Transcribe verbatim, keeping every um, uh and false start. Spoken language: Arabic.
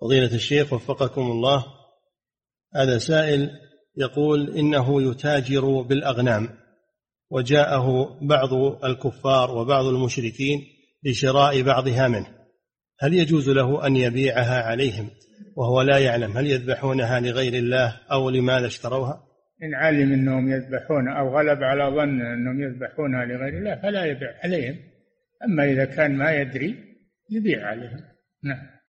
فضيلة الشيخ وفقكم الله، هذا سائل يقول إنه يتاجر بالأغنام، وجاءه بعض الكفار وبعض المشركين لشراء بعضها منه، هل يجوز له أن يبيعها عليهم وهو لا يعلم هل يذبحونها لغير الله أو لماذا اشتروها؟ إن علم أنهم يذبحون أو غلب على ظن أنهم يذبحونها لغير الله فلا يبيع عليهم، أما إذا كان ما يدري يبيع عليهم. نعم.